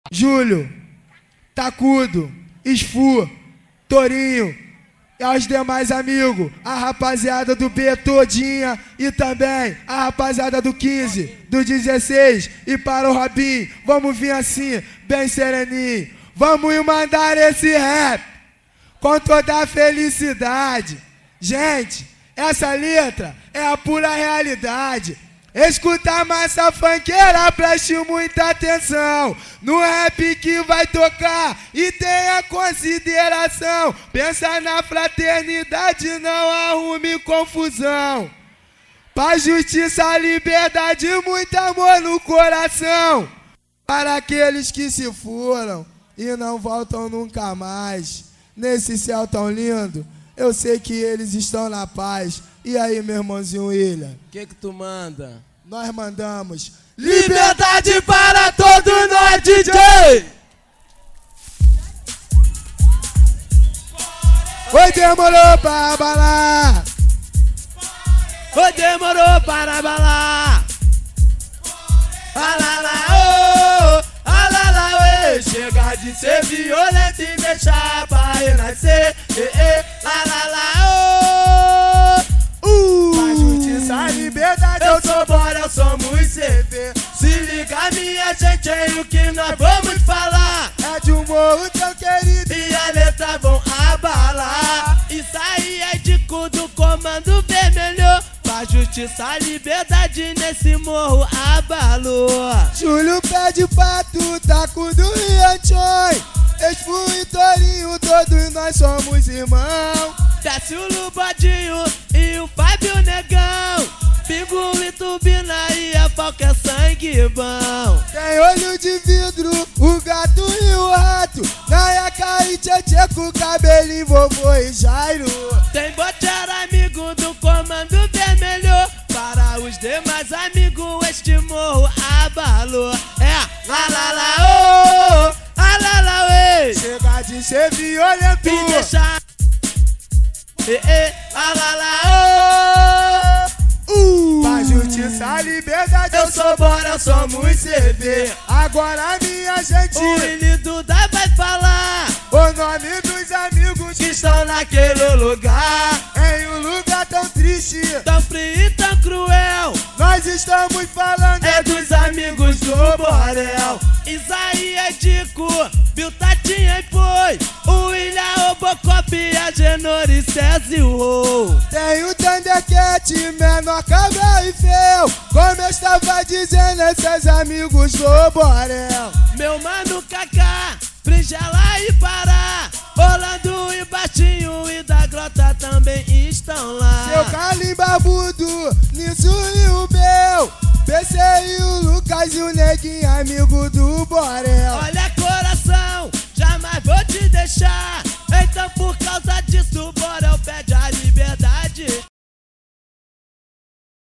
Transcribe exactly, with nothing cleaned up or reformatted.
Júlio, Tacudo, Esfu, Torinho e aos demais amigos, a rapaziada do B todinha e também a rapaziada do quinze, do dezesseis e para o Robinho, vamos vir assim, bem sereninho, vamos mandar esse rap com toda a felicidade. Gente, essa letra é a pura realidade. Escuta a massa funkeira, preste muita atenção no rap que vai tocar e tenha consideração. Pensa na fraternidade, não arrume confusão. Paz, justiça, liberdade, muito amor no coração. Para aqueles que se foram e não voltam nunca mais. Nesse céu tão lindo, eu sei que eles estão na paz. E aí, meu irmãozinho William? O que que tu manda? Nós mandamos liberdade para todos nós, D J! Oi, demorou para balar! Oi, demorou para balar! Alala, oh, alala, ué. Chega de ser violento e deixar pra renascer. Eh, eh, alala, oh, uh. A justiça, a liberdade, eu sou bora, eu sou muito C P. Se liga, minha gente, aí o que nós vamos falar é de um morro tão querido e a letra vão abalar. Isso aí é de cu do Comando Vermelho. Pra justiça, a liberdade nesse morro abalou. Júlio pede pra tu, Tacudo e Anchoi, Esfu e Torinho, todos nós somos irmãos. Desce o Lubadinho e o Fábio Negão, Pingo e Turbina e a Falca é sangue bom. Tem olho de vidro, o gato e o rato, Nayaka e Tchê com cabelinho, vovô e Jairo. Tem Botera, amigo do Comando Vermelho. Para os demais amigos, este morro abalou. É, alala, oh, alala, ué. Chega de ser violento e deixar. Eh, eh, alala, oh, uh. Pra justiça, a liberdade, eu sou bora, eu sou muito C B. Agora minha gente, o Willi Duda vai falar o nome dos amigos que estão naquele lugar, em um lugar tão triste, tão frio e tão cruel. Nós estamos falando é dos amigos do Borel. Isaías Dico, Bill Tatinha e foi o William Robocop e a Genor e Césio. Tem o Thundercat, Menor, Cabral e Feu, como eu estava dizendo, esses amigos do Borel. Meu mano Kaká, Frigela e Pará, Orlando e Baixinho e da Grota também estão lá. Seu Carlinho Barbudo, Nisso e o Bel, P C e o Lucas e o Neguinho, amigo do Borel. Olha coração, jamais vou te deixar.